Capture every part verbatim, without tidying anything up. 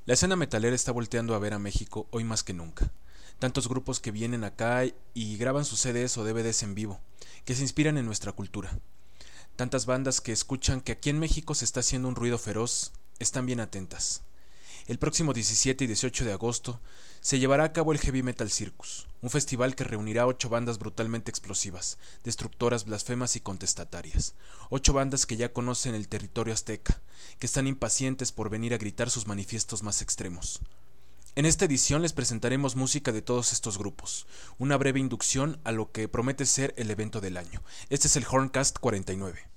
La escena metalera está volteando a ver a México hoy más que nunca. Tantos grupos que vienen acá y graban sus C Ds o D V Ds en vivo, que se inspiran en nuestra cultura. Tantas bandas que escuchan que aquí en México se está haciendo un ruido feroz, están bien atentas. El próximo diecisiete y dieciocho de agosto se llevará a cabo el Heavy Metal Circus, un festival que reunirá ocho bandas brutalmente explosivas, destructoras, blasfemas y contestatarias. Ocho bandas que ya conocen el territorio azteca, que están impacientes por venir a gritar sus manifiestos más extremos. En esta edición les presentaremos música de todos estos grupos, una breve inducción a lo que promete ser el evento del año. Este es el Horncast cuarenta y nueve.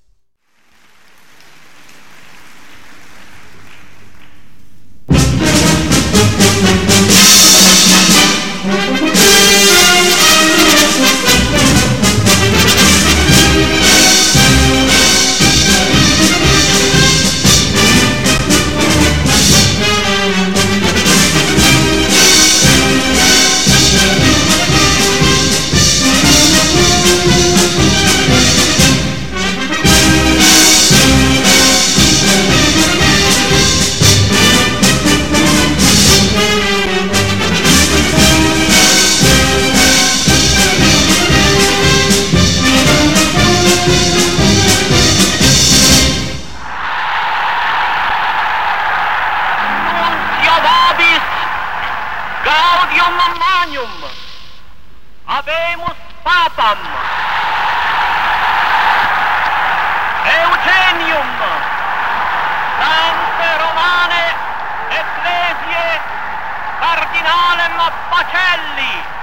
Habemus papam Eugenium Sante Romane Ecclesiae Cardinalem Bacelli.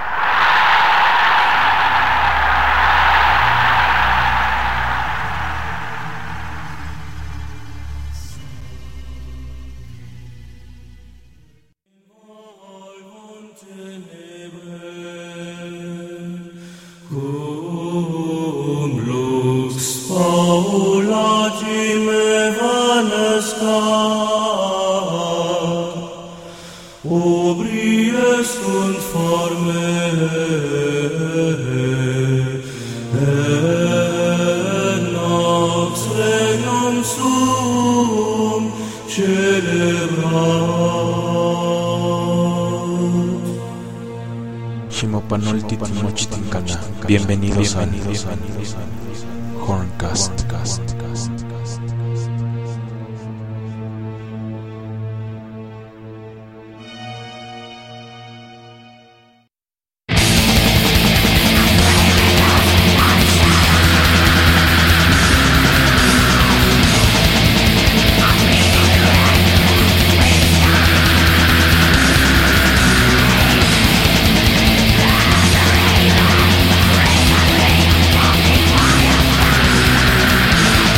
Bienvenidos a Horncast. We'll be right back.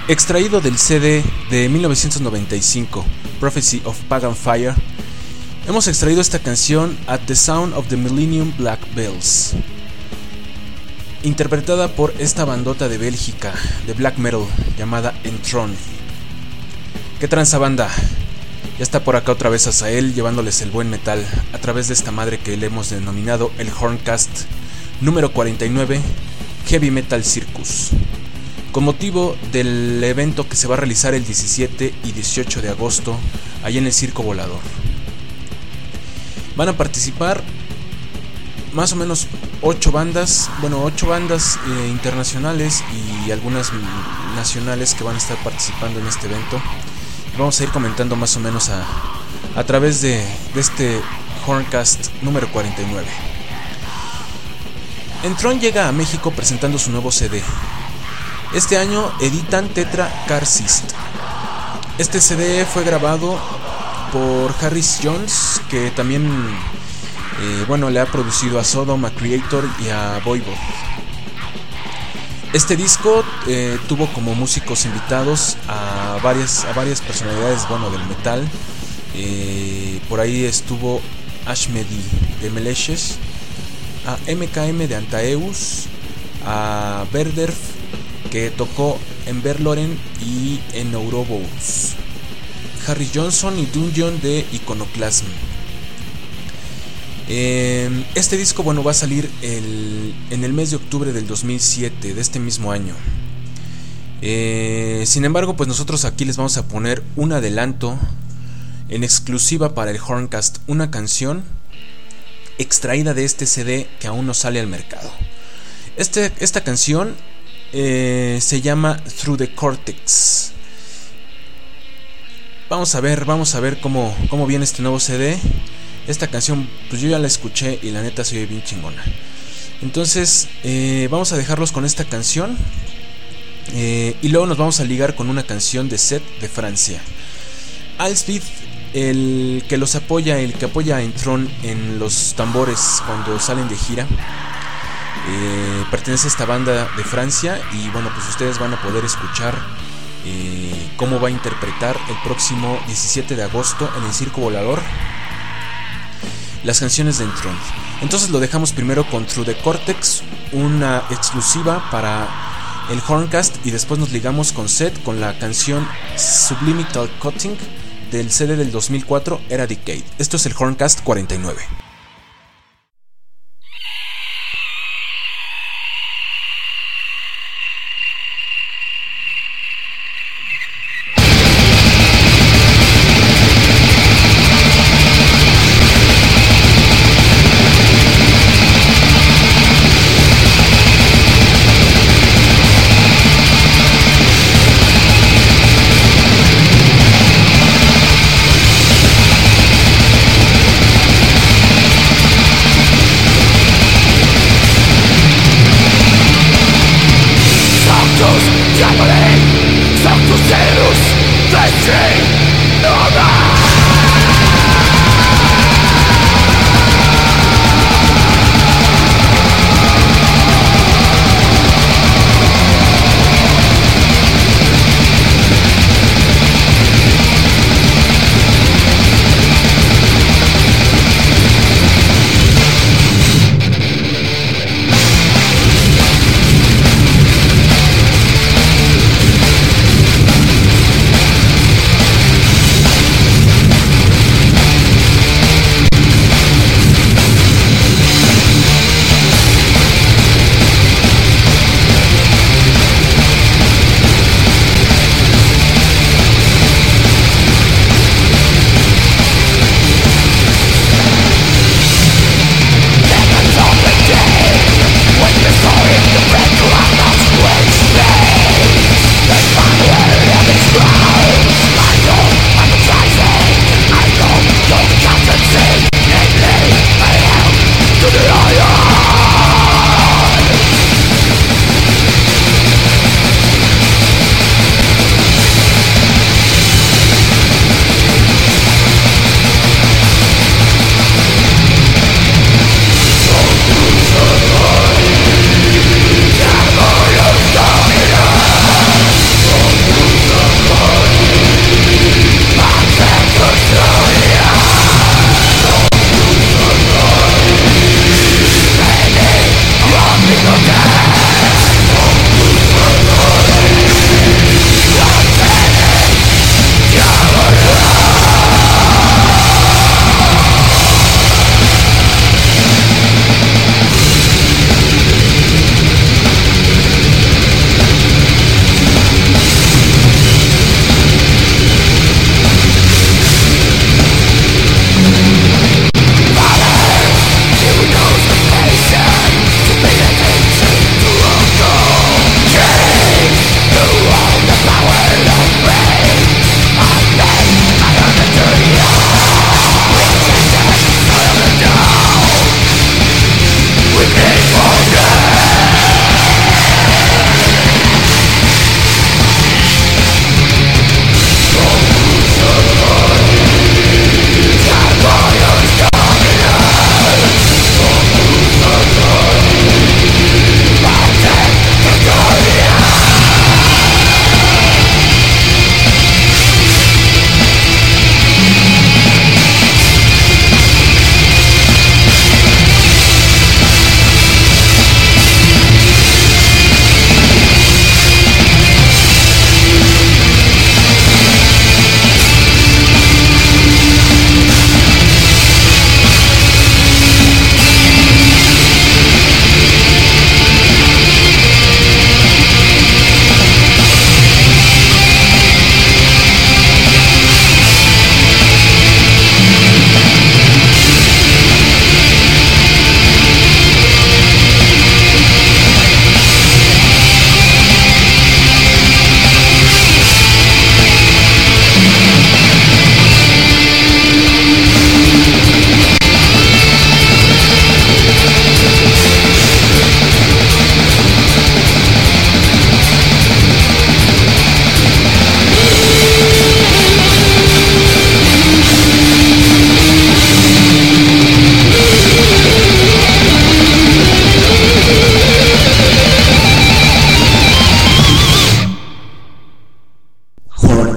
Extraído del C D de mil novecientos noventa y cinco, Prophecy of Pagan Fire, hemos extraído esta canción At the Sound of the Millennium Black Bells, interpretada por esta bandota de Bélgica de black metal llamada Enthroned. ¿Qué tranza, banda? Ya está por acá otra vez Azael llevándoles el buen metal a través de esta madre que le hemos denominado el Horncast número cuarenta y nueve, Heavy Metal Circus, con motivo del evento que se va a realizar el diecisiete y dieciocho de agosto allá en el Circo Volador. Van a participar más o menos ocho bandas, bueno, ocho bandas eh, internacionales y algunas nacionales que van a estar participando en este evento. Vamos a ir comentando más o menos a, a través de, de este Horncast número cuarenta y nueve. Enthroned llega a México presentando su nuevo C D. Este año editan Tetra Karcist. Este C D fue grabado por Harris Jones, que también eh, bueno, le ha producido a Sodom, a Creator y a Voivod. Este disco eh, tuvo como músicos invitados a varias, a varias personalidades, bueno, del metal. Eh, por ahí estuvo Ashmedi de Meleshes, a M K M de Antaeus, a Verderf, que tocó en Verloren y en Ouroboros, Harry Johnson y Dungeon de Iconoclasm. Eh, este disco, bueno, va a salir el, en el mes de octubre del dos mil siete, de este mismo año. Eh, sin embargo, pues nosotros aquí les vamos a poner un adelanto en exclusiva para el Horncast, una canción extraída de este C D que aún no sale al mercado. Este, esta canción eh, se llama Through the Cortex. Vamos a ver, vamos a ver cómo, cómo viene este nuevo C D. Esta canción, pues yo ya la escuché y la neta se oye bien chingona. Entonces, eh, vamos a dejarlos con esta canción. Eh, y luego nos vamos a ligar con una canción de Seth de Francia. Alsbith, el que los apoya, el que apoya a Enthroned en los tambores cuando salen de gira, eh, pertenece a esta banda de Francia. Y bueno, pues ustedes van a poder escuchar eh, cómo va a interpretar el próximo diecisiete de agosto en el Circo Volador las canciones de Enthroned. Entonces lo dejamos primero con Through the Cortex, una exclusiva para el Horncast, y después nos ligamos con Seth con la canción Subliminal Cutting del C D del dos mil cuatro, Eradicate. Esto es el Horncast cuarenta y nueve.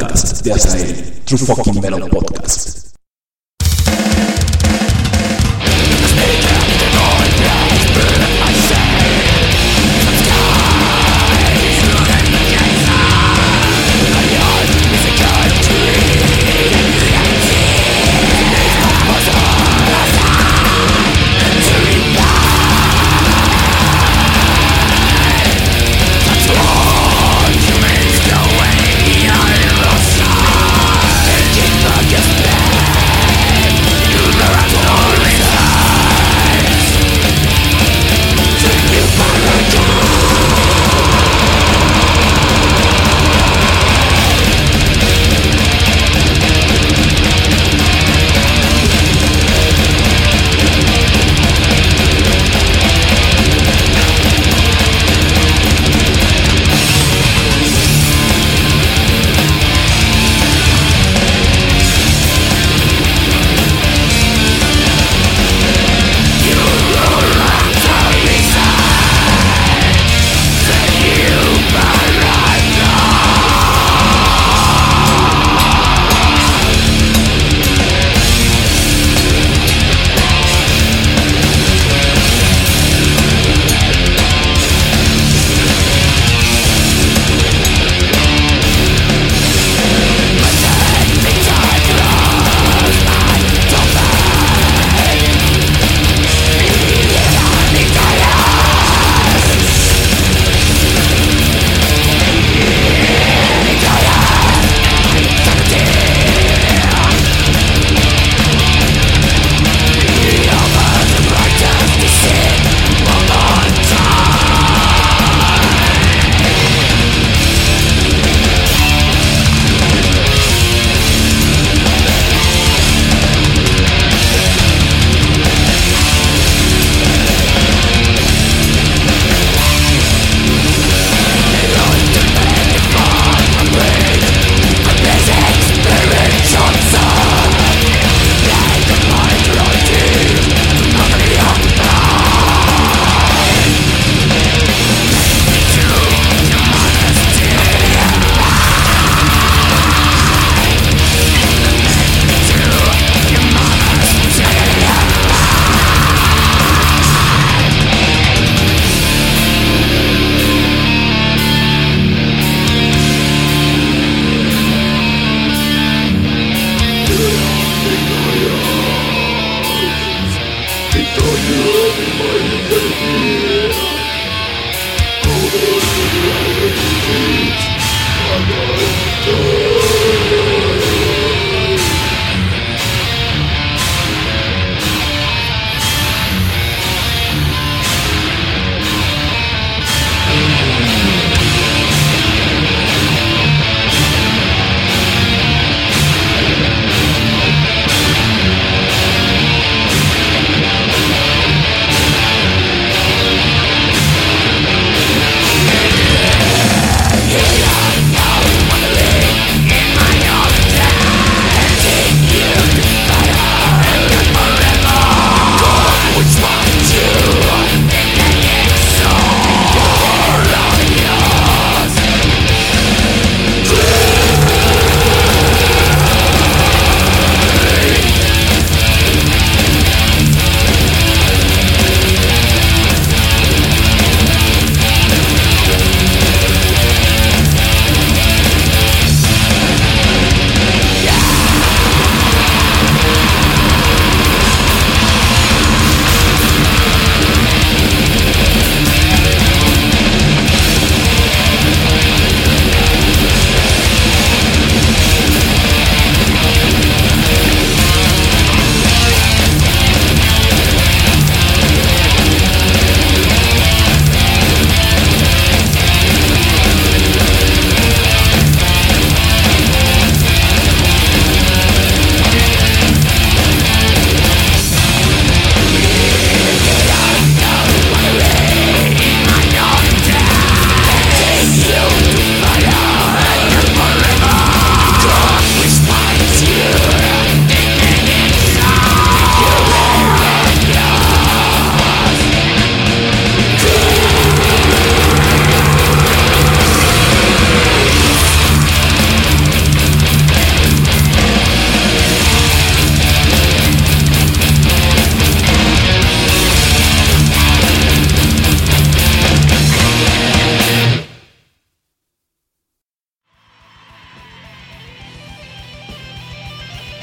podcast de Azael, True Fucking Metal Podcast. Just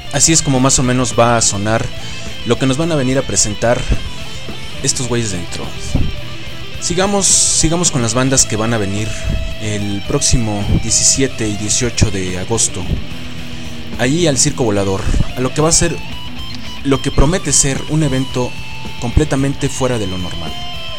Así es como más o menos va a sonar lo que nos van a venir a presentar estos güeyes de Enthroned. Sigamos, sigamos con las bandas que van a venir el próximo diecisiete y dieciocho de agosto, allí al Circo Volador, a lo que va a ser, lo que promete ser un evento completamente fuera de lo normal.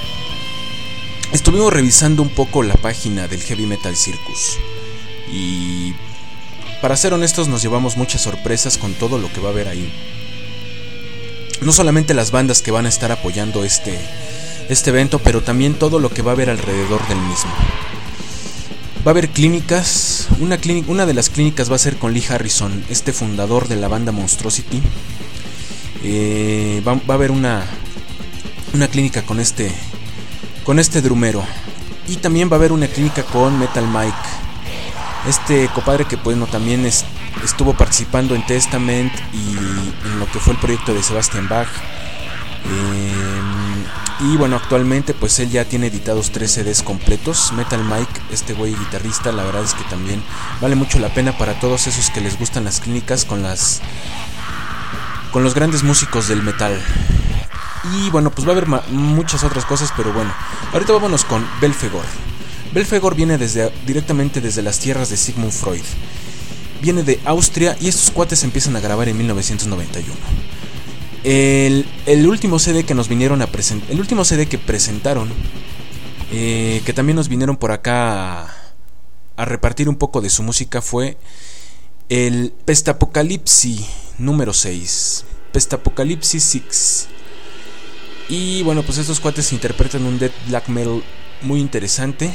Estuvimos revisando un poco la página del Heavy Metal Circus y, para ser honestos, nos llevamos muchas sorpresas con todo lo que va a haber ahí. No solamente las bandas que van a estar apoyando este este evento, pero también todo lo que va a haber alrededor del mismo. Va a haber clínicas, una, clínica, una de las clínicas va a ser con Lee Harrison, este fundador de la banda Monstrosity. Eh, va, va a haber una, una clínica con este, con este drumero. Y también va a haber una clínica con Metal Mike, este compadre que pues no, también es, estuvo participando en Testament y en lo que fue el proyecto de Sebastian Bach. Eh, y bueno, actualmente pues él ya tiene editados tres C Ds completos. Metal Mike, este güey guitarrista, la verdad es que también vale mucho la pena para todos esos que les gustan las clínicas con las con los grandes músicos del metal. Y bueno, pues va a haber ma- muchas otras cosas, pero bueno, ahorita vámonos con Belphegor. Belphegor viene desde, directamente desde las tierras de Sigmund Freud. Viene de Austria y estos cuates empiezan a grabar en mil novecientos noventa y uno. El, el último C D que nos vinieron a presentar, el último C D que presentaron, eh, que también nos vinieron por acá a, a repartir un poco de su música, fue el Pestapocalipsis número seis. Pestapocalipsis seis. Y bueno, pues estos cuates interpretan un death black metal muy interesante.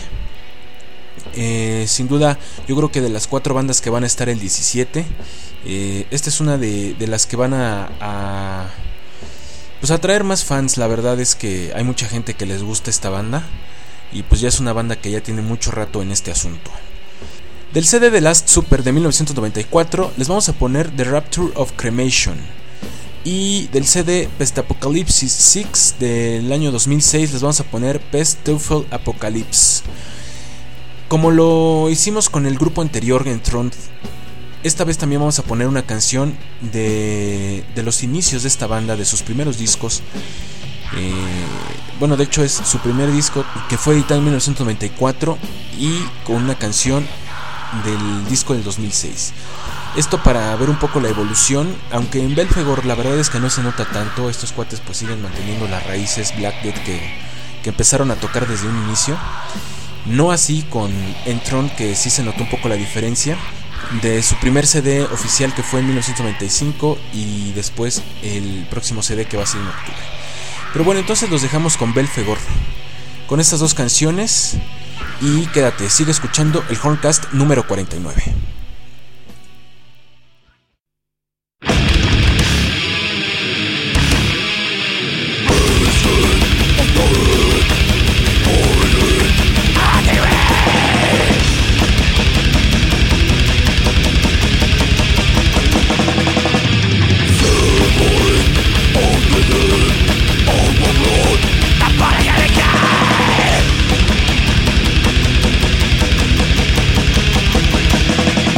Eh, sin duda, yo creo que de las cuatro bandas que van a estar el diecisiete, eh, esta es una de, de las que van a, a pues a atraer más fans. La verdad es que hay mucha gente que les gusta esta banda y pues ya es una banda que ya tiene mucho rato en este asunto. Del C D The Last Supper de mil novecientos noventa y cuatro les vamos a poner The Rapture of Cremation. Y del C D Pestapocalipsis seis del año dos mil seis les vamos a poner Pest Teufel Apocalypse. Como lo hicimos con el grupo anterior, Enthroned, esta vez también vamos a poner una canción de, de los inicios de esta banda, de sus primeros discos. Eh, bueno, de hecho es su primer disco, que fue editado en mil novecientos noventa y cuatro, y con una canción del disco del dos mil seis. Esto para ver un poco la evolución, aunque en Belphegor la verdad es que no se nota tanto. Estos cuates pues siguen manteniendo las raíces Black Death que, que empezaron a tocar desde un inicio. No así con Enthroned, que sí se notó un poco la diferencia de su primer C D oficial, que fue en mil novecientos noventa y cinco, y después el próximo C D que va a ser en octubre. Pero bueno, entonces los dejamos con Belphegor, con estas dos canciones, y quédate, sigue escuchando el Horncast número cuarenta y nueve. All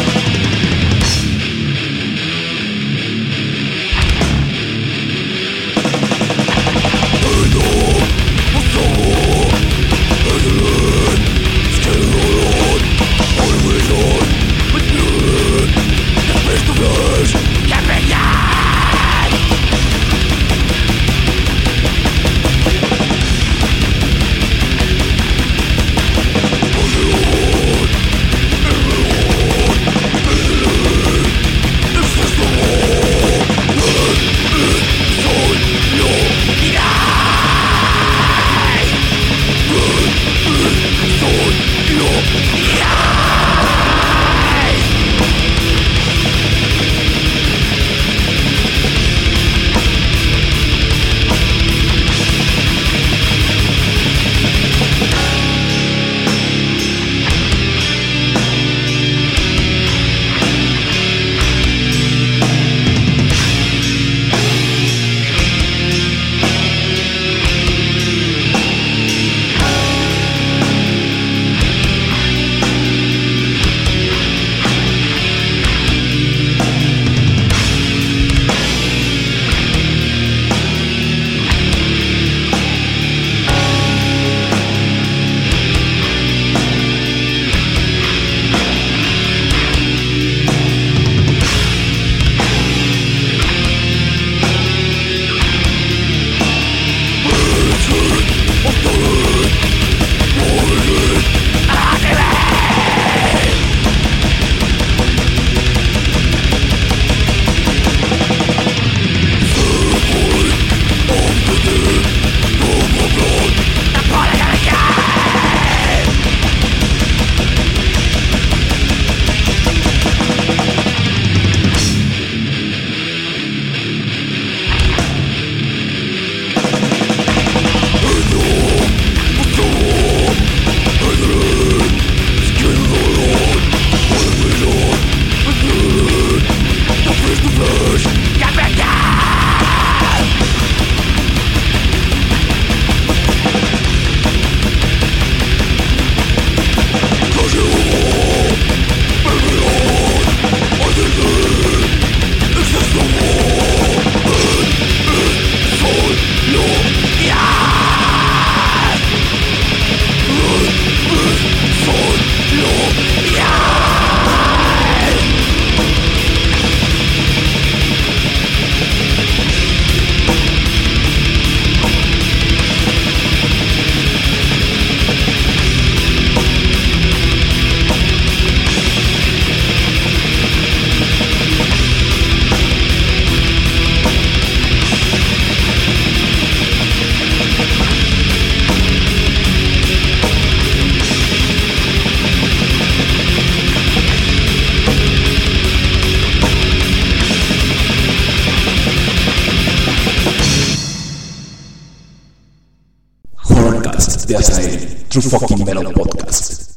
True Fucking Metal Podcast.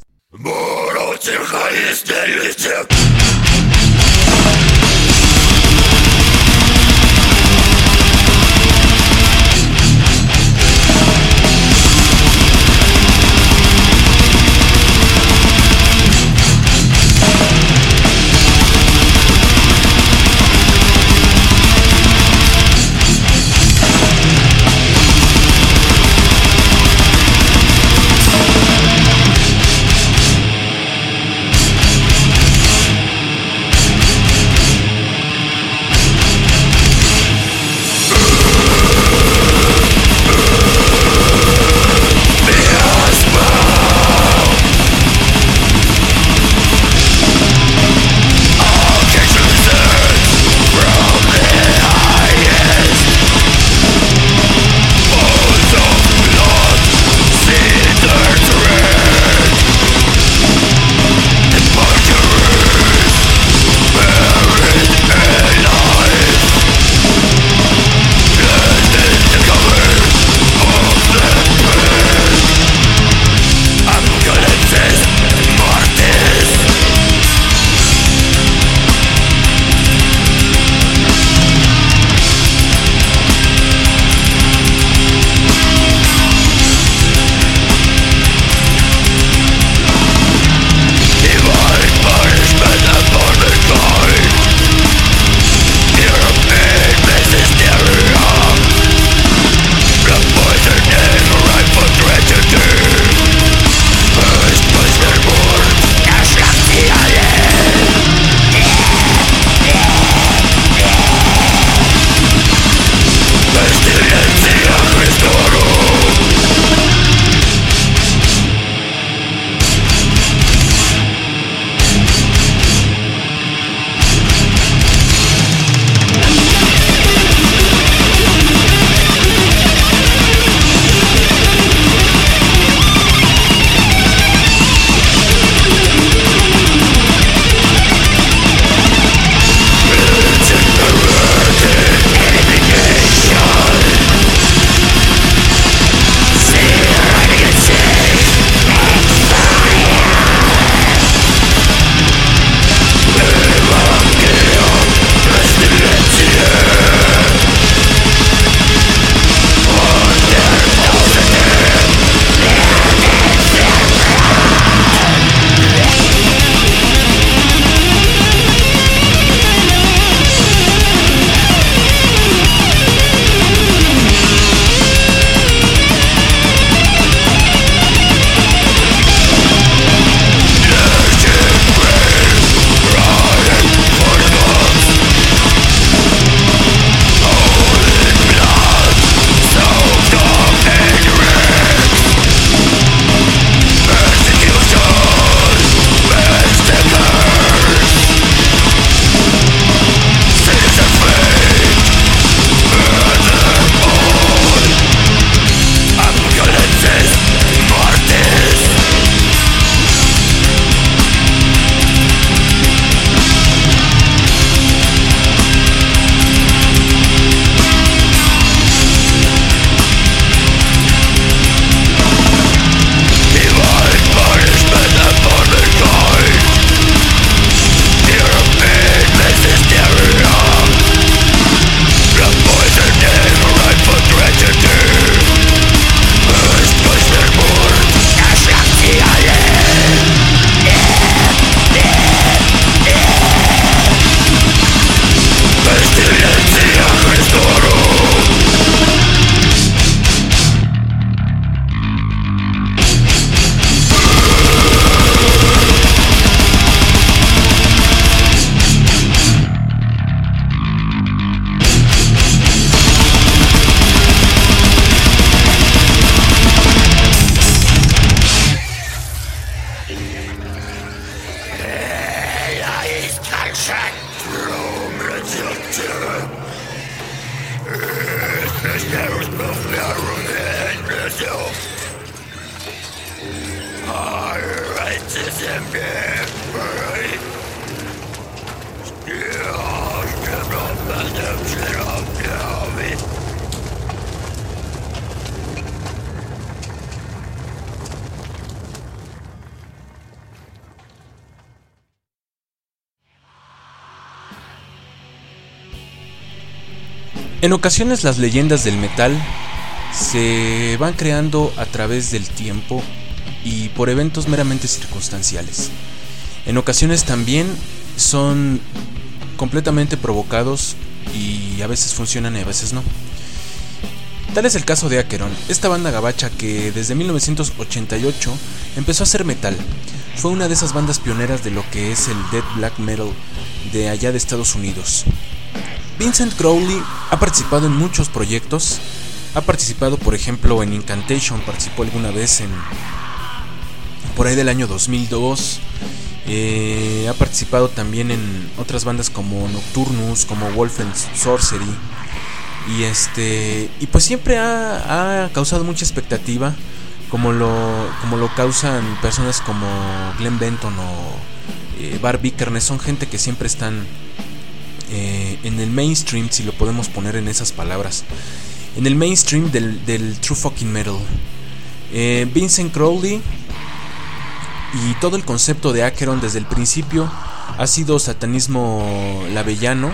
En ocasiones las leyendas del metal se van creando a través del tiempo y por eventos meramente circunstanciales. En ocasiones también son completamente provocados y a veces funcionan y a veces no. Tal es el caso de Acheron, esta banda gabacha que desde mil novecientos ochenta y ocho empezó a hacer metal. Fue una de esas bandas pioneras de lo que es el death black metal de allá de Estados Unidos. Vincent Crowley ha participado en muchos proyectos. Ha participado, por ejemplo, en Incantation, participó alguna vez en por ahí del año dos mil dos. Eh, ha participado también en otras bandas como Nocturnus, como Wolf and Sorcery. Y este y pues siempre ha, ha causado mucha expectativa, como lo como lo causan personas como Glenn Benton o eh, Bar Vikernes. Son gente que siempre están eh, en el mainstream, si lo podemos poner en esas palabras, en el mainstream del, del true fucking metal. eh, Vincent Crowley y todo el concepto de Acheron desde el principio ha sido satanismo lavellano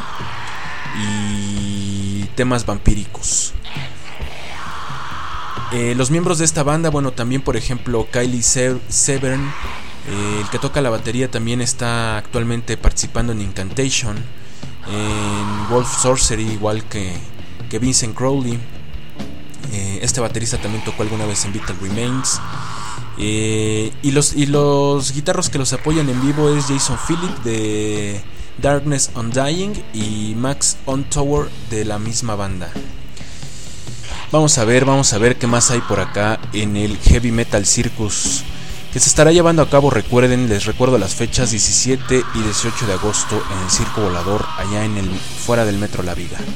y temas vampíricos. Eh, los miembros de esta banda, bueno, también por ejemplo Kylie Severn, eh, el que toca la batería, también está actualmente participando en Incantation, en Wolf Sorcery, igual que, que Vincent Crowley. Eh, este baterista también tocó alguna vez en Vital Remains. Eh, y, los, y los guitarros que los apoyan en vivo es Jason Phillip de Darkness Undying y Max Ontower de la misma banda. Vamos a ver, vamos a ver qué más hay por acá en el Heavy Metal Circus, que se estará llevando a cabo, recuerden, les recuerdo las fechas diecisiete y dieciocho de agosto en el Circo Volador, allá en el fuera del Metro La Viga.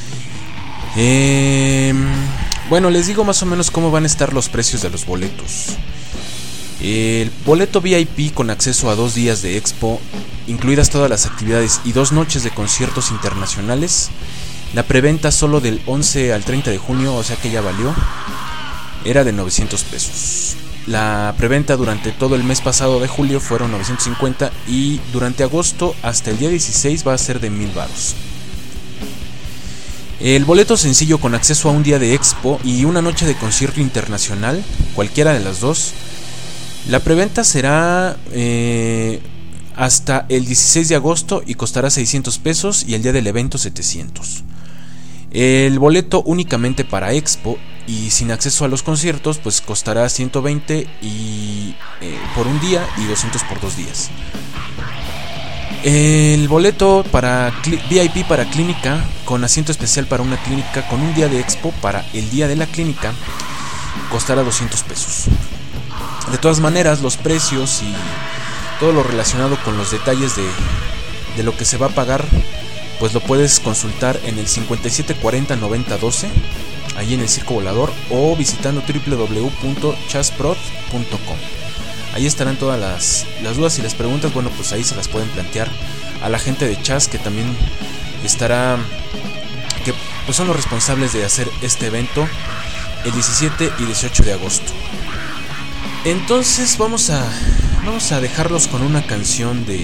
Eh, bueno, les digo más o menos cómo van a estar los precios de los boletos. El boleto V I P con acceso a dos días de expo, incluidas todas las actividades y dos noches de conciertos internacionales. La preventa solo del once al treinta de junio, o sea que ya valió, era de novecientos pesos. La preventa durante todo el mes pasado de julio fueron novecientos cincuenta y durante agosto hasta el día dieciséis va a ser de mil baros. El boleto sencillo con acceso a un día de expo y una noche de concierto internacional, cualquiera de las dos, la preventa será eh, hasta el dieciséis de agosto y costará seiscientos pesos y el día del evento setecientos. El boleto únicamente para expo y sin acceso a los conciertos pues costará ciento veinte y, eh, por un día y doscientos por dos días. El boleto para V I P para clínica con asiento especial para una clínica con un día de expo para el día de la clínica costará doscientos pesos. De todas maneras, los precios y todo lo relacionado con los detalles de, de lo que se va a pagar, pues lo puedes consultar en el cincuenta y siete cuarenta noventa doce, ahí en el Circo Volador, o visitando doble u doble u doble u punto chasprod punto com. Ahí estarán todas las, las dudas y las preguntas. Bueno, pues ahí se las pueden plantear a la gente de Chas, que también estará, que pues son los responsables de hacer este evento el diecisiete y dieciocho de agosto. Entonces vamos a vamos a dejarlos con una canción de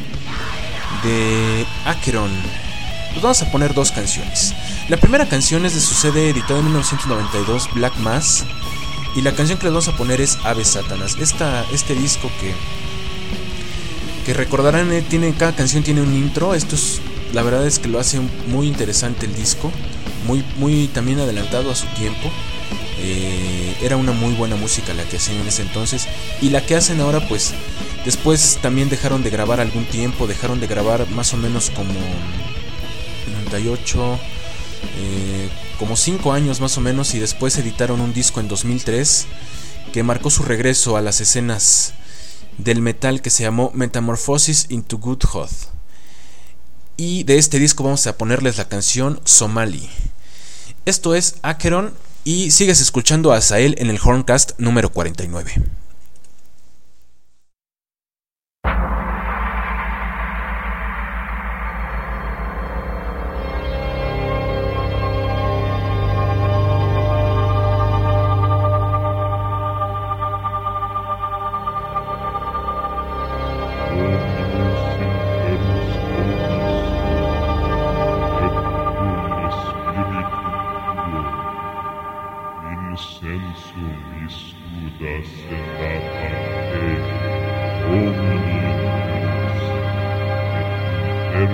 de Acheron. Pues vamos a poner dos canciones. La primera canción es de su C D editado en mil novecientos noventa y dos, Black Mass, y la canción que les vamos a poner es Ave Satanas. Esta, este disco que que recordarán, eh, tiene, cada canción tiene un intro. Esto es, la verdad es que lo hace muy interesante el disco, muy muy también adelantado a su tiempo. Eh, era una muy buena música la que hacían en ese entonces, y la que hacen ahora pues después también dejaron de grabar algún tiempo, dejaron de grabar más o menos como noventa y ocho, eh, como cinco años más o menos, y después editaron un disco en dos mil tres que marcó su regreso a las escenas del metal, que se llamó Metamorphosis into Godhood. Y de este disco vamos a ponerles la canción Somali. Esto es Acheron y sigues escuchando a Azael en el Horncast número cuarenta y nueve. Spirit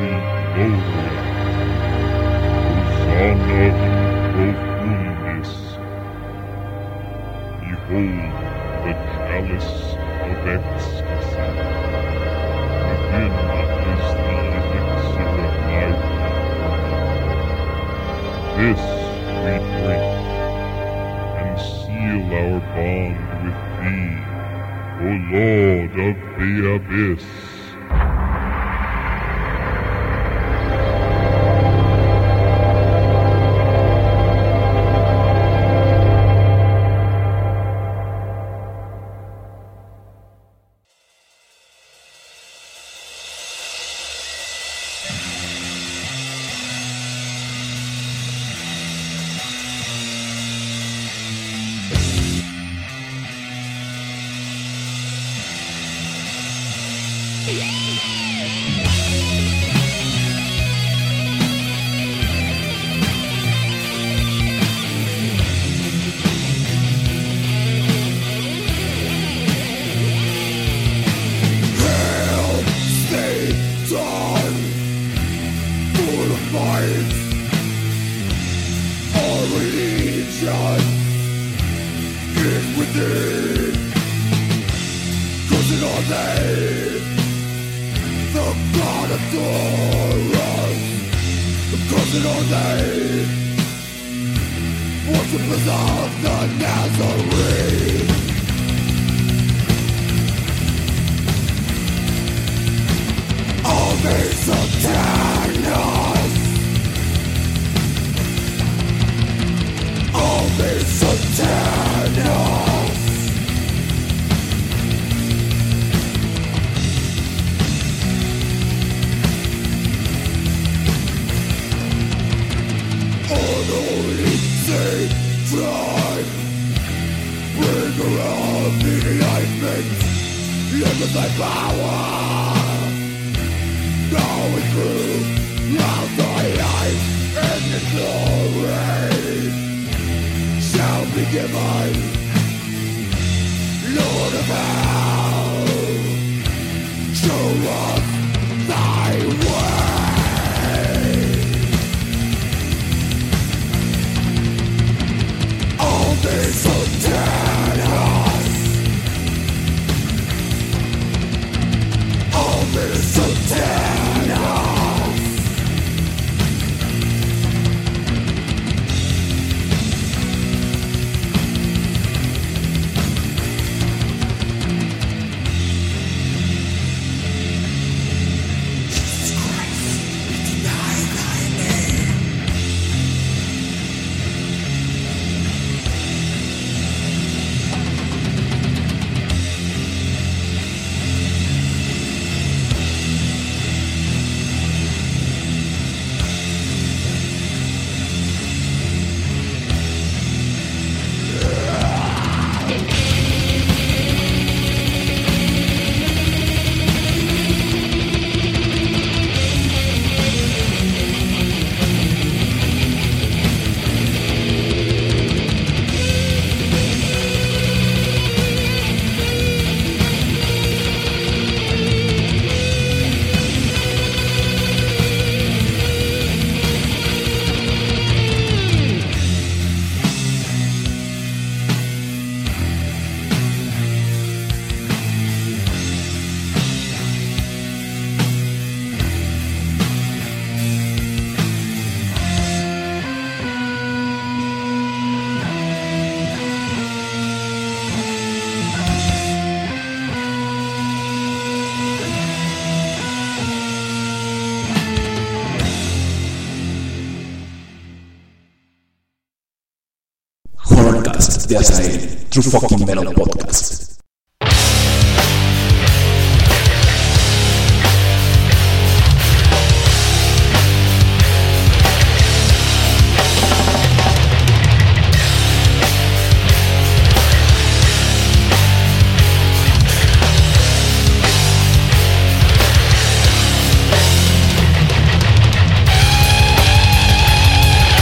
De Azael, True Fucking Metal Podcast.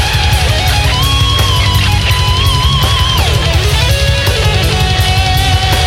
We'll be right back.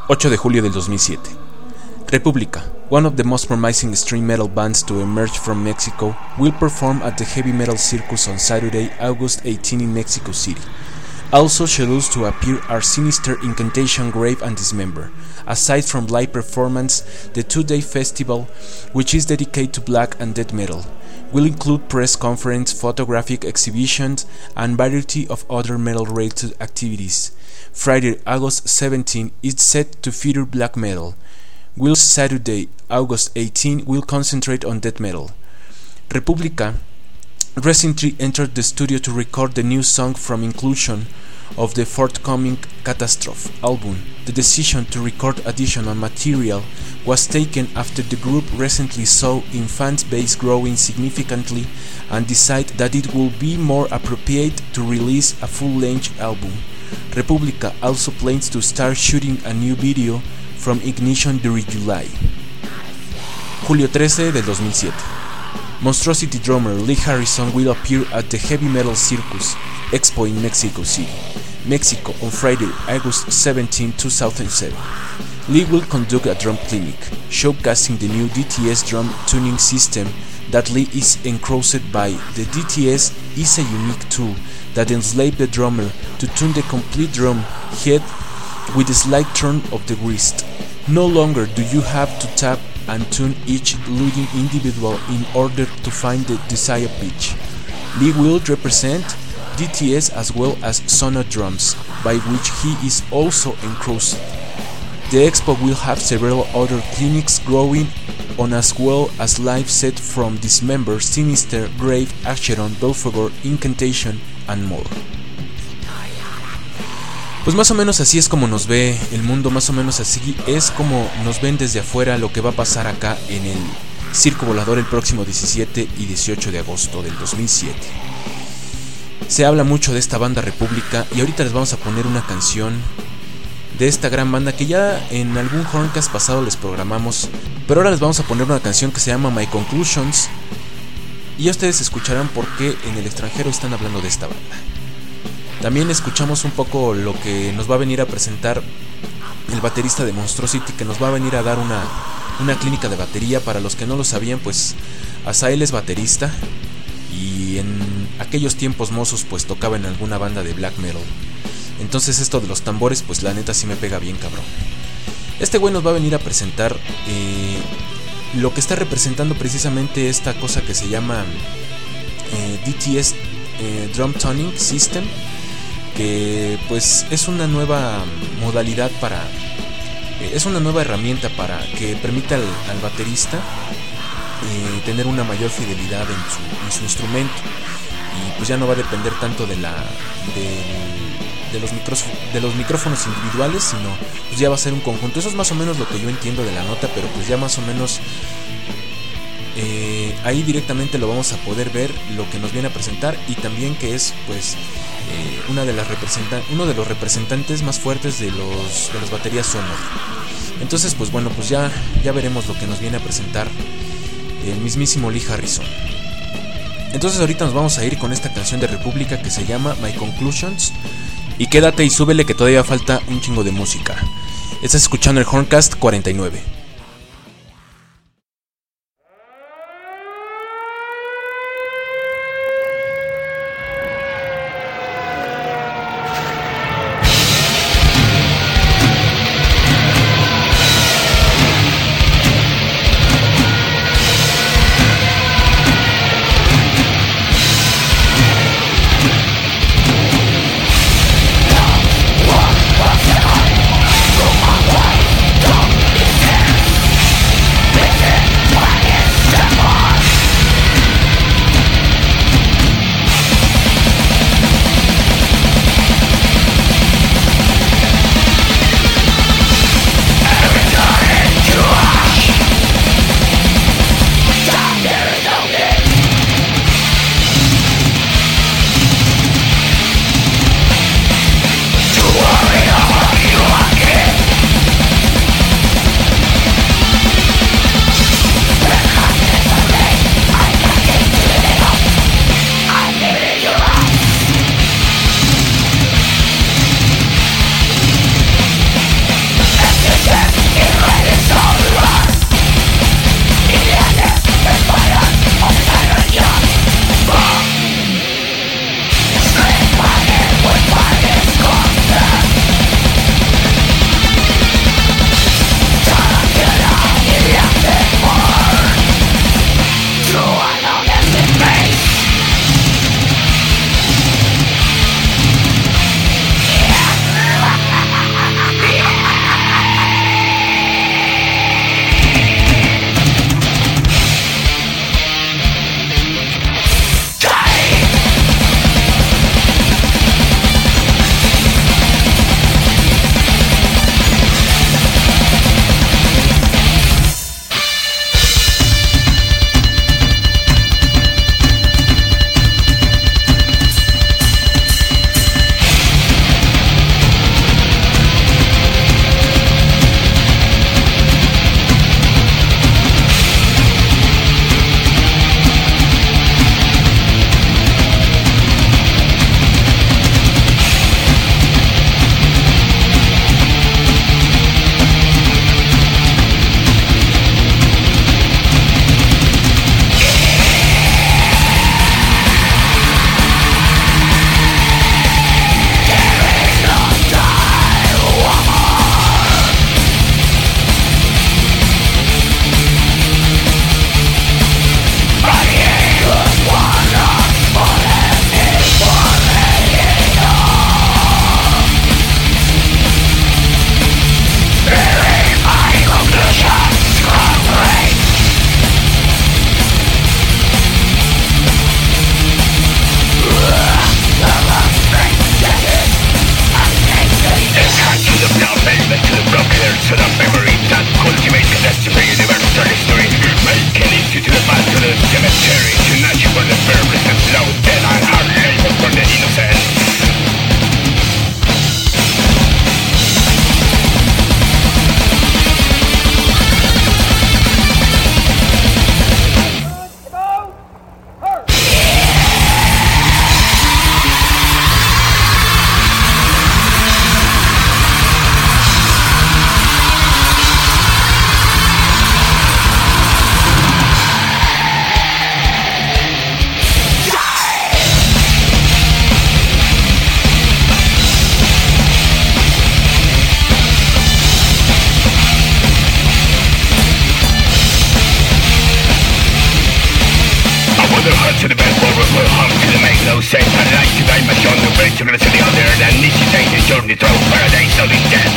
ocho de julio del dos mil siete. República, one of the most promising extreme metal bands to emerge from Mexico, will perform at the Heavy Metal Circus on Saturday, August eighteenth in Mexico City. Also scheduled to appear are Sinister, Incantation, Grave, and Dismember. Aside from live performance, the two-day festival, which is dedicated to black and death metal, will include press conference, photographic exhibitions, and variety of other metal-related activities. Friday, August seventeenth is set to feature black metal, while Saturday, August eighteenth will concentrate on death metal. Republica recently entered the studio to record the new song from inclusion of the forthcoming Catastrophe album. The decision to record additional material was taken after the group recently saw its fan base growing significantly and decided that it would be more appropriate to release a full-length album. Republica also plans to start shooting a new video from Ignition during July. Julio trece del dos mil siete. Monstrosity drummer Lee Harrison will appear at the Heavy Metal Circus Expo in Mexico City, Mexico on Friday, August seventeenth, two thousand seven. Lee will conduct a drum clinic, showcasing the new D T S drum tuning system that Lee is engrossed by. The D T S is a unique tool that enslaves the drummer to tune the complete drum head with a slight turn of the wrist. No longer do you have to tap and tune each leading individual in order to find the desired pitch. Lee will represent D T S as well as Sono drums, by which he is also engrossed. The expo will have several other clinics growing on, as well as live set from Dismember, Sinister, Grave, Acheron, Belphegor, Incantation, and more. Pues más o menos así es como nos ve el mundo, más o menos así es como nos ven desde afuera lo que va a pasar acá en el Circo Volador el próximo diecisiete y dieciocho de agosto del dos mil siete. Se habla mucho de esta banda República y ahorita les vamos a poner una canción de esta gran banda que ya en algún Horncast pasado les programamos, pero ahora les vamos a poner una canción que se llama My Conclusions y ya ustedes escucharán por qué en el extranjero están hablando de esta banda. También escuchamos un poco lo que nos va a venir a presentar el baterista de Monstrosity, que nos va a venir a dar una, una clínica de batería. Para los que no lo sabían, pues Azael es baterista y en aquellos tiempos mozos pues tocaba en alguna banda de black metal. Entonces esto de los tambores pues la neta sí me pega bien cabrón. Este güey nos va a venir a presentar eh, lo que está representando precisamente esta cosa que se llama eh, D T S eh, Drum Tuning System, que pues es una nueva modalidad para eh, es una nueva herramienta para que permita al, al baterista eh, tener una mayor fidelidad en su, en su instrumento, y pues ya no va a depender tanto de la de, de los micros, de los micrófonos individuales, sino pues ya va a ser un conjunto. Eso es más o menos lo que yo entiendo de la nota, pero pues ya más o menos eh, ahí directamente lo vamos a poder ver lo que nos viene a presentar, y también que es pues eh, una de las representan uno de los representantes más fuertes de los de las baterías Sonor. Entonces pues bueno, pues ya ya veremos lo que nos viene a presentar el mismísimo Lee Harrison. Entonces ahorita nos vamos a ir con esta canción de República que se llama My Conclusions, y quédate y súbele que todavía falta un chingo de música. Estás escuchando el Horncast cuarenta y nueve. Yeah. Collection of memories that cultivate catastrophe universal history. Make an easy to the back to the cemetery. Tonight you burn the purpose and flow. Then I hard labor for the innocent. To the bed forward will hum to the make no sense. I'd like to die much on the bridge. You're gonna see the other and initiate the journey through paradise of the dead.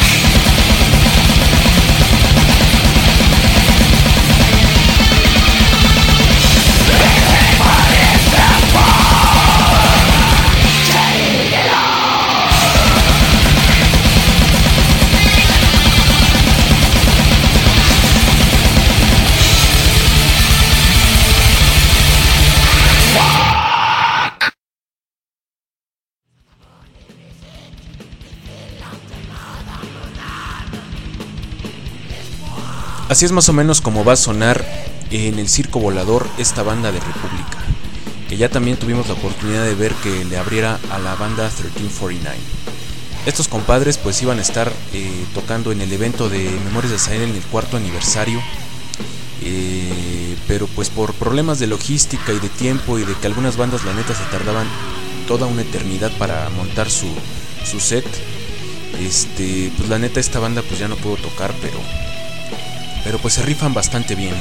Así es más o menos como va a sonar en el Circo Volador esta banda de República, que ya también tuvimos la oportunidad de ver que le abriera a la banda trece cuarenta y nueve. Estos compadres pues iban a estar eh, tocando en el evento de Memorias de Azael en el cuarto aniversario, eh, pero pues por problemas de logística y de tiempo y de que algunas bandas la neta se tardaban toda una eternidad para montar su, su set, este, pues la neta esta banda pues ya no pudo tocar, pero... pero pues se rifan bastante bien.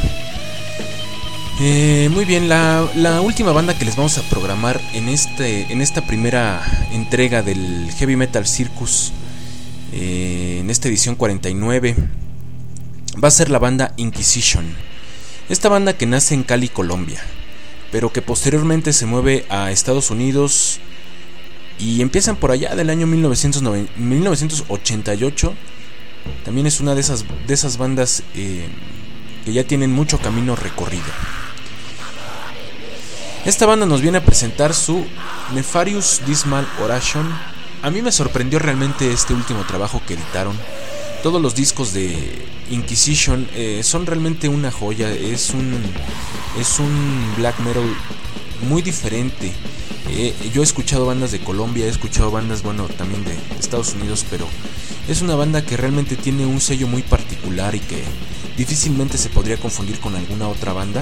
Eh, muy bien, la, la última banda que les vamos a programar en, este, en esta primera entrega del Heavy Metal Circus, eh, en esta edición cuarenta y nueve, va a ser la banda Inquisition. Esta banda que nace en Cali, Colombia, pero que posteriormente se mueve a Estados Unidos y empiezan por allá del año mil novecientos ochenta y ocho. También es una de esas, de esas bandas eh, que ya tienen mucho camino recorrido. Esta banda nos viene a presentar su Nefarious Dismal Oration. A mí me sorprendió realmente este último trabajo que editaron. Todos los discos de Inquisition eh, son realmente una joya. Es un, es un black metal muy diferente. Eh, yo he escuchado bandas de Colombia, he escuchado bandas, bueno, también de Estados Unidos, pero es una banda que realmente tiene un sello muy particular y que difícilmente se podría confundir con alguna otra banda.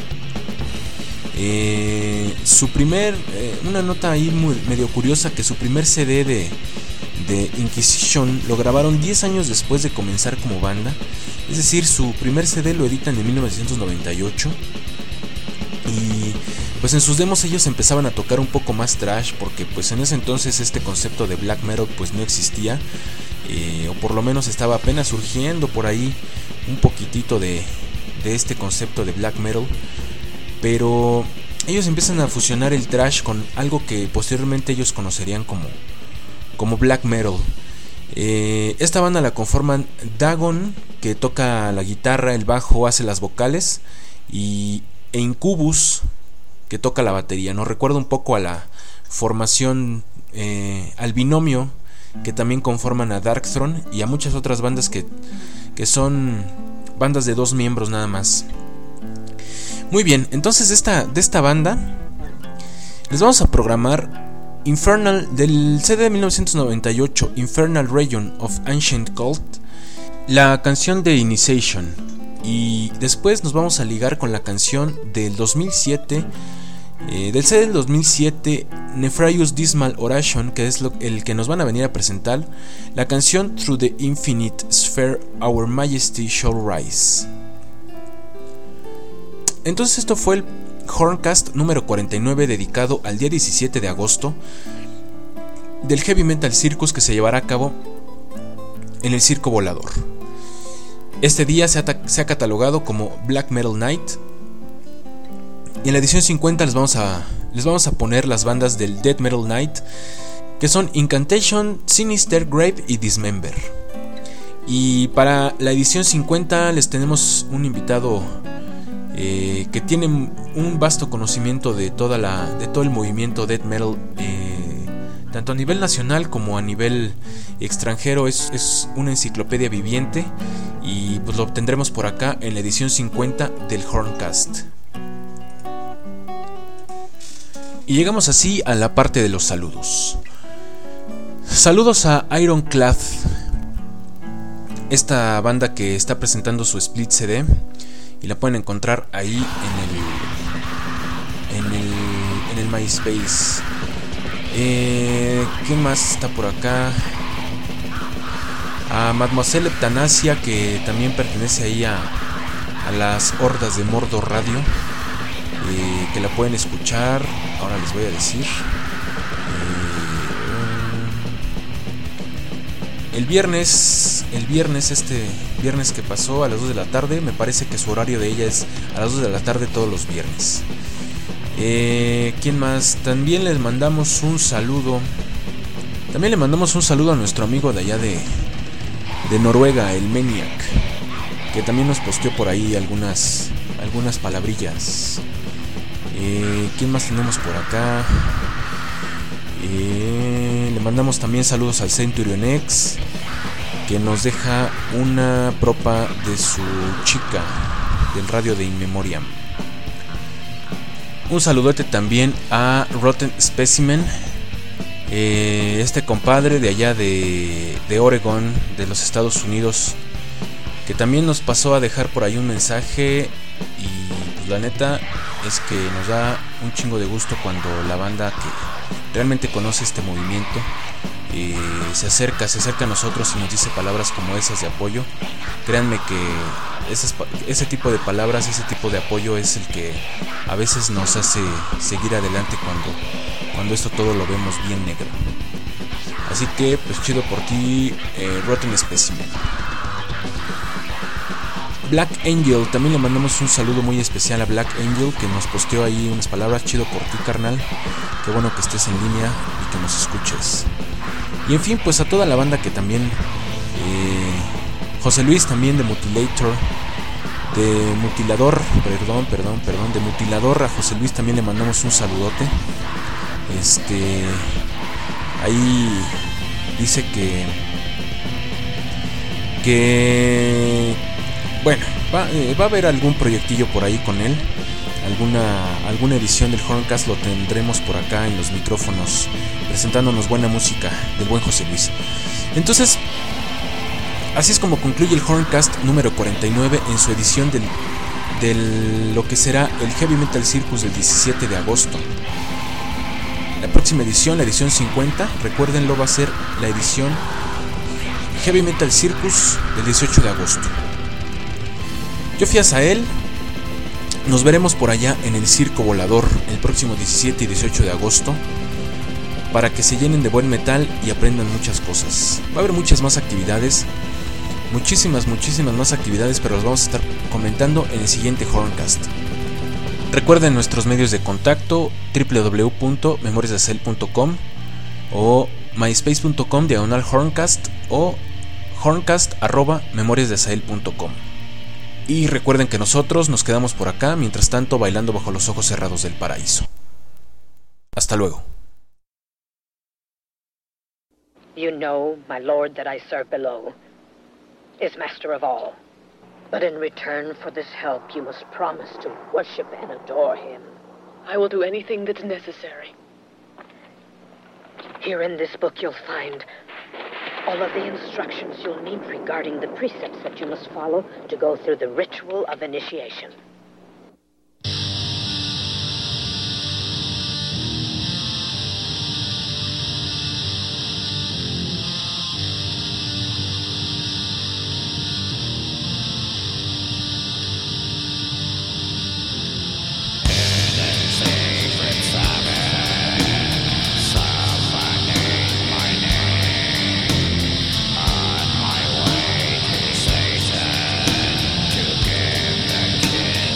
Eh, su primer, eh, una nota ahí muy, medio curiosa, que su primer C D de, de Inquisition lo grabaron diez años después de comenzar como banda. Es decir, su primer C D lo editan en mil novecientos noventa y ocho. Y pues en sus demos ellos empezaban a tocar un poco más thrash, porque pues en ese entonces este concepto de black metal pues no existía, eh, o por lo menos estaba apenas surgiendo por ahí un poquitito de, de este concepto de black metal. Pero ellos empiezan a fusionar el thrash con algo que posteriormente ellos conocerían como, como black metal. Eh, esta banda la conforman Dagon, que toca la guitarra, el bajo, hace las vocales, y e Incubus, que toca la batería. Nos recuerda un poco a la formación, eh, al binomio que también conforman a Darkthrone y a muchas otras bandas que, que son bandas de dos miembros nada más. Muy bien, entonces de esta, de esta banda les vamos a programar Infernal, del C D de mil novecientos noventa y ocho, Infernal Region of Ancient Cult, la canción de Initiation. Y después nos vamos a ligar con la canción del dos mil siete, eh, del C D del dos mil siete, Nefarious Dismal Oration, que es lo, el que nos van a venir a presentar, la canción Through the Infinite Sphere Our Majesty Shall Rise. Entonces esto fue el Horncast número cuarenta y nueve, dedicado al día diecisiete de agosto del Heavy Metal Circus, que se llevará a cabo en el Circo Volador. Este día se ha, se ha catalogado como Black Metal Night. Y en la edición cincuenta les vamos a, les vamos a poner las bandas del Death Metal Night, que son Incantation, Sinister Grave y Dismember. Y para la edición cincuenta les tenemos un invitado eh, que tiene un vasto conocimiento de toda la de todo el movimiento death metal, eh, tanto a nivel nacional como a nivel extranjero. Es, es una enciclopedia viviente y pues lo obtendremos por acá en la edición cincuenta del Horncast. Y llegamos así a la parte de los saludos. Saludos a Ironclad, esta banda que está presentando su split C D y la pueden encontrar ahí en el en el, en el MySpace. Eh, ¿Qué más está por acá? A Mademoiselle Eutanasia, que también pertenece ahí a, a las hordas de Mordor Radio, eh, que la pueden escuchar. Ahora les voy a decir. Eh, el viernes, el viernes, este viernes que pasó a las dos de la tarde, me parece que su horario de ella es a las dos de la tarde todos los viernes. Eh, ¿Quién más? También les mandamos un saludo. También le mandamos un saludo a nuestro amigo de allá de, de Noruega, el Maniac, que también nos posteó por ahí algunas, algunas palabrillas. Eh, ¿Quién más tenemos por acá? Eh, le mandamos también saludos al Centurion X, que nos deja una propa de su chica del radio de In Memoriam. Un saludote también a Rotten Specimen, eh, este compadre de allá de, de Oregon, de los Estados Unidos, que también nos pasó a dejar por ahí un mensaje. Y pues la neta es que nos da un chingo de gusto cuando la banda que realmente conoce este movimiento eh, se acerca, se acerca a nosotros y nos dice palabras como esas de apoyo. Créanme que esas, ese tipo de palabras, ese tipo de apoyo es el que a veces nos hace seguir adelante cuando, cuando esto todo lo vemos bien negro. Así que pues chido por ti, eh, Rotten Specimen. Black Angel, también le mandamos un saludo muy especial a Black Angel, que nos posteó ahí unas palabras. Chido por ti, carnal, qué bueno que estés en línea y que nos escuches. Y en fin, pues a toda la banda que también eh, José Luis también de Mutilator, de Mutilador, perdón, perdón, perdón, de Mutilador, a José Luis también le mandamos un saludote. Este, ahí dice que que bueno, va, eh, va a haber algún proyectillo por ahí con él. Alguna, alguna edición del Horncast lo tendremos por acá en los micrófonos, presentándonos buena música del buen José Luis. Entonces, así es como concluye el Horncast número cuarenta y nueve en su edición del, del lo que será el Heavy Metal Circus del diecisiete de agosto. La próxima edición, la edición cincuenta, recuérdenlo, va a ser la edición Heavy Metal Circus del dieciocho de agosto. Yo fui a Sael. Nos veremos por allá en el Circo Volador el próximo diecisiete y dieciocho de agosto, para que se llenen de buen metal y aprendan muchas cosas. Va a haber muchas más actividades, muchísimas, muchísimas más actividades, pero las vamos a estar comentando en el siguiente Horncast. Recuerden nuestros medios de contacto: doble u doble u doble u punto memorias de azael punto com o myspace punto com diagonal horncast o horncast arroba memorias de azael punto com. Y recuerden que nosotros nos quedamos por acá, mientras tanto, bailando bajo los ojos cerrados del paraíso. Hasta luego. You know, my lord that I serve below is master of all. But in return for this help, you must promise to worship and adore him. I will do anything that's necessary. Here in this book you'll find all of the instructions you'll need regarding the precepts that you must follow to go through the ritual of initiation. On my way to Satan to give the king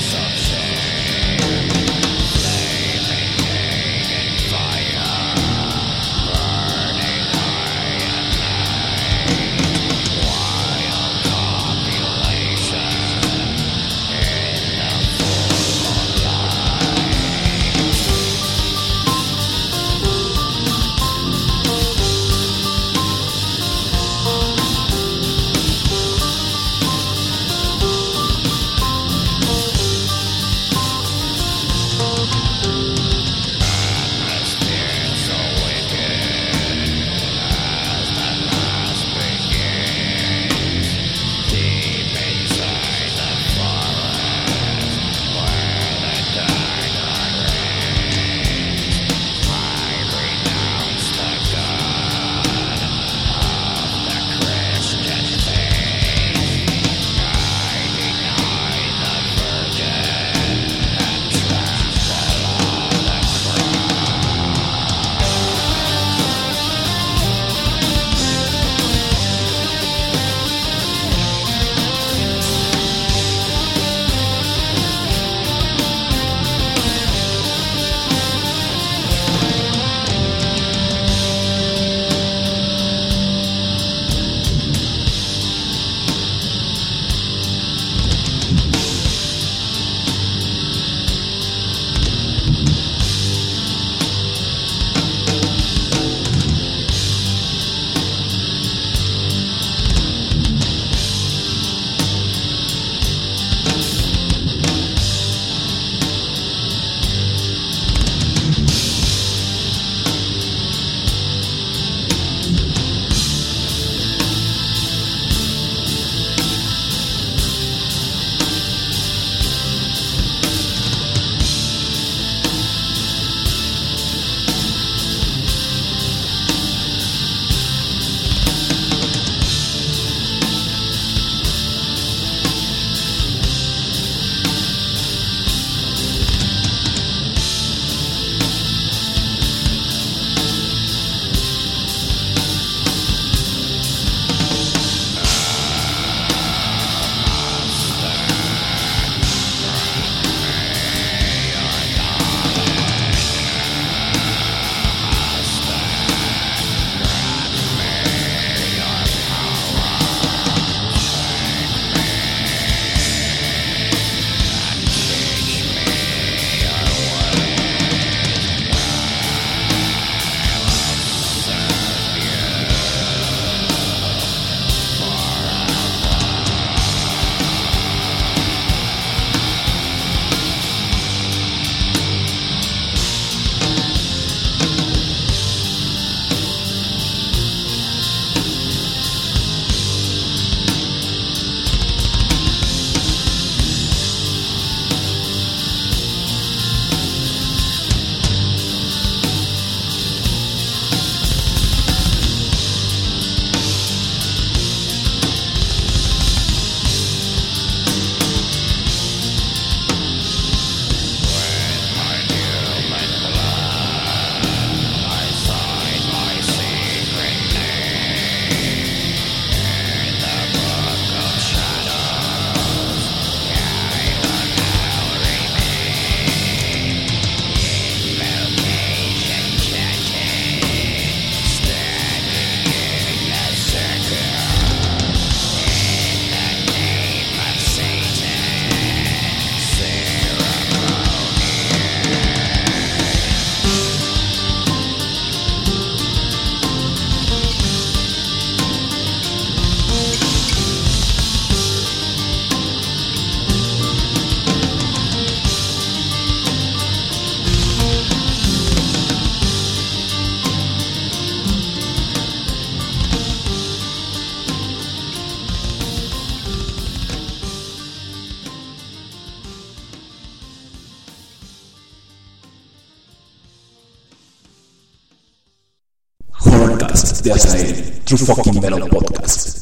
de Azael, True Fucking Metal Podcast.